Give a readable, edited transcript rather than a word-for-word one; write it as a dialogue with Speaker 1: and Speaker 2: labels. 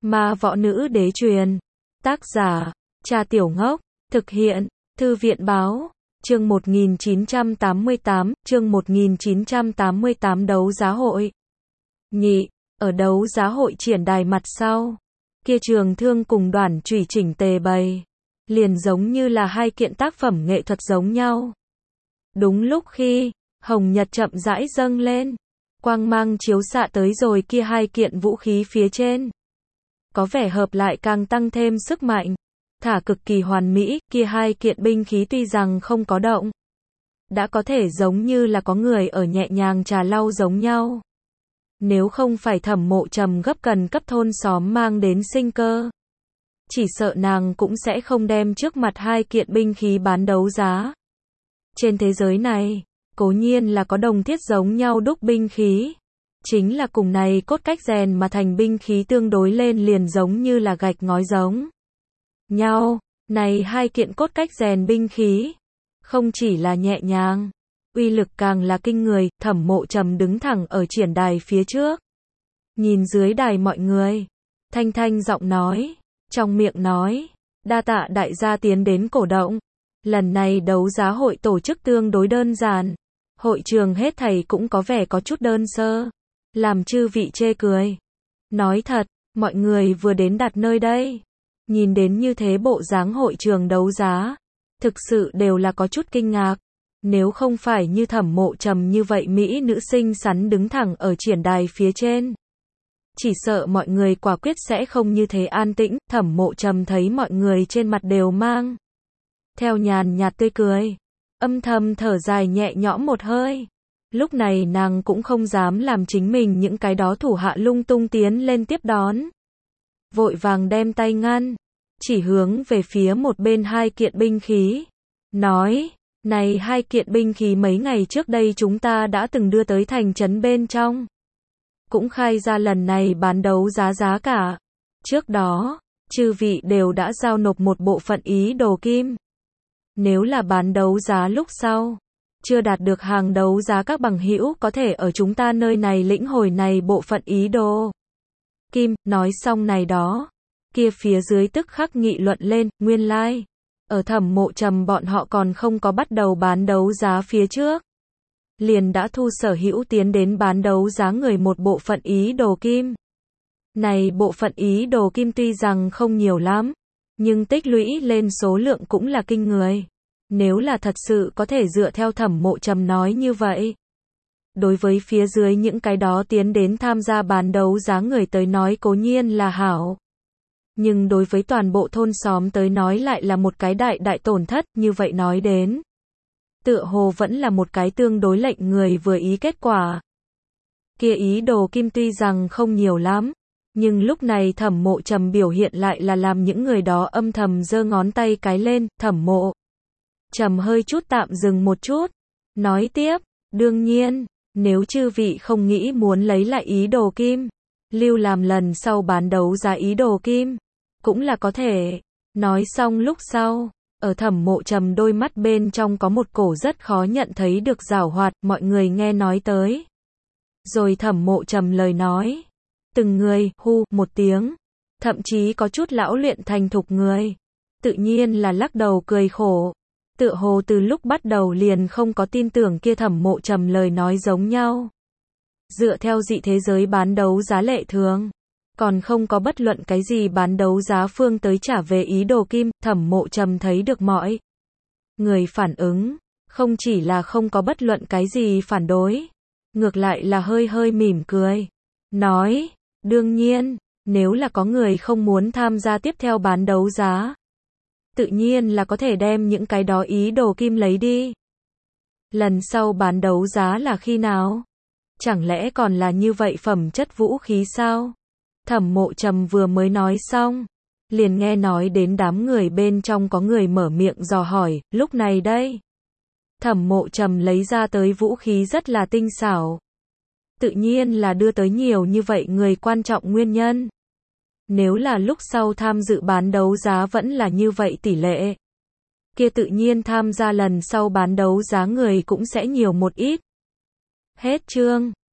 Speaker 1: Ma Võ Nữ Đế truyền. Tác giả, Cha Tiểu Ngốc. Thực hiện, Thư viện Báo. Chương 1988, đấu giá hội. Nhị, ở đấu giá hội triển đài mặt sau, kia trường thương cùng đoản chùy chỉnh tề bày, liền giống như là hai kiện tác phẩm nghệ thuật giống nhau. Đúng lúc khi hồng nhật chậm rãi dâng lên, quang mang chiếu xạ tới rồi kia hai kiện vũ khí phía trên, có vẻ hợp lại càng tăng thêm sức mạnh, thả cực kỳ hoàn mỹ. Kia hai kiện binh khí tuy rằng không có động, đã có thể giống như là có người ở nhẹ nhàng trà lau giống nhau. Nếu không phải Thẩm Mộ Trầm gấp cần cấp thôn xóm mang đến sinh cơ, chỉ sợ nàng cũng sẽ không đem trước mặt hai kiện binh khí bán đấu giá. Trên thế giới này, cố nhiên là có đồng thiết giống nhau đúc binh khí, chính là cùng này cốt cách rèn mà thành binh khí tương đối lên liền giống như là gạch ngói giống nhau. Này hai kiện cốt cách rèn binh khí, không chỉ là nhẹ nhàng, uy lực càng là kinh người. Thẩm Mộ Trầm đứng thẳng ở triển đài phía trước, nhìn dưới đài mọi người, thanh thanh giọng nói, trong miệng nói, đa tạ đại gia tiến đến cổ động. Lần này đấu giá hội tổ chức tương đối đơn giản, hội trường hết thảy cũng có vẻ có chút đơn sơ, làm chư vị chê cười. Nói thật, mọi người vừa đến đặt nơi đây, nhìn đến như thế bộ dáng hội trường đấu giá, thực sự đều là có chút kinh ngạc. Nếu không phải như Thẩm Mộ Trầm như vậy mỹ nữ xinh xắn đứng thẳng ở triển đài phía trên, chỉ sợ mọi người quả quyết sẽ không như thế an tĩnh. Thẩm Mộ Trầm thấy mọi người trên mặt đều mang theo nhàn nhạt tươi cười, âm thầm thở dài nhẹ nhõm một hơi. Lúc này nàng cũng không dám làm chính mình những cái đó thủ hạ lung tung tiến lên tiếp đón, vội vàng đem tay ngăn, chỉ hướng về phía một bên hai kiện binh khí, nói, này hai kiện binh khí mấy ngày trước đây chúng ta đã từng đưa tới thành trấn bên trong, cũng khai ra lần này bán đấu giá giá cả. Trước đó, chư vị đều đã giao nộp một bộ phận ý đồ kim. Nếu là bán đấu giá lúc sau, chưa đạt được hàng đấu giá các bằng hữu có thể ở chúng ta nơi này lĩnh hồi này bộ phận ý đồ kim. Nói xong này đó, kia phía dưới tức khắc nghị luận lên. Nguyên lai, ở Thẩm Mộ Trầm bọn họ còn không có bắt đầu bán đấu giá phía trước, liền đã thu sở hữu tiến đến bán đấu giá người một bộ phận ý đồ kim. Này bộ phận ý đồ kim tuy rằng không nhiều lắm, nhưng tích lũy lên số lượng cũng là kinh người. Nếu là thật sự có thể dựa theo Thẩm Mộ Trầm nói như vậy, đối với phía dưới những cái đó tiến đến tham gia bán đấu giá người tới nói cố nhiên là hảo, nhưng đối với toàn bộ thôn xóm tới nói lại là một cái đại tổn thất. Như vậy nói đến, tựa hồ vẫn là một cái tương đối lệnh người vừa ý kết quả. Kia ý đồ kim tuy rằng không nhiều lắm, nhưng lúc này Thẩm Mộ Trầm biểu hiện lại là làm những người đó âm thầm giơ ngón tay cái lên. Thẩm Mộ Trầm hơi chút tạm dừng một chút, nói tiếp, đương nhiên, nếu chư vị không nghĩ muốn lấy lại ý đồ kim, lưu làm lần sau bán đấu giá ý đồ kim, cũng là có thể. Nói xong lúc sau, ở Thẩm Mộ Trầm đôi mắt bên trong có một cổ rất khó nhận thấy được giảo hoạt. Mọi người nghe nói tới rồi Thẩm Mộ Trầm lời nói, từng người hu một tiếng, thậm chí có chút lão luyện thành thục người, tự nhiên là lắc đầu cười khổ, tựa hồ từ lúc bắt đầu liền không có tin tưởng kia Thẩm Mộ Trầm lời nói giống nhau. Dựa theo dị thế giới bán đấu giá lệ thường, còn không có bất luận cái gì bán đấu giá phương tới trả về ý đồ kim. Thẩm Mộ Trầm thấy được mọi người phản ứng, không chỉ là không có bất luận cái gì phản đối, ngược lại là hơi hơi mỉm cười, nói, đương nhiên, nếu là có người không muốn tham gia tiếp theo bán đấu giá, tự nhiên là có thể đem những cái đó ý đồ kim lấy đi. Lần sau bán đấu giá là khi nào? Chẳng lẽ còn là như vậy phẩm chất vũ khí sao? Thẩm Mộ Trầm vừa mới nói xong, liền nghe nói đến đám người bên trong có người mở miệng dò hỏi. Lúc này đây, Thẩm Mộ Trầm lấy ra tới vũ khí rất là tinh xảo, tự nhiên là đưa tới nhiều như vậy người quan trọng nguyên nhân. Nếu là lúc sau tham dự bán đấu giá vẫn là như vậy tỷ lệ, kia tự nhiên tham gia lần sau bán đấu giá người cũng sẽ nhiều một ít. Hết chương.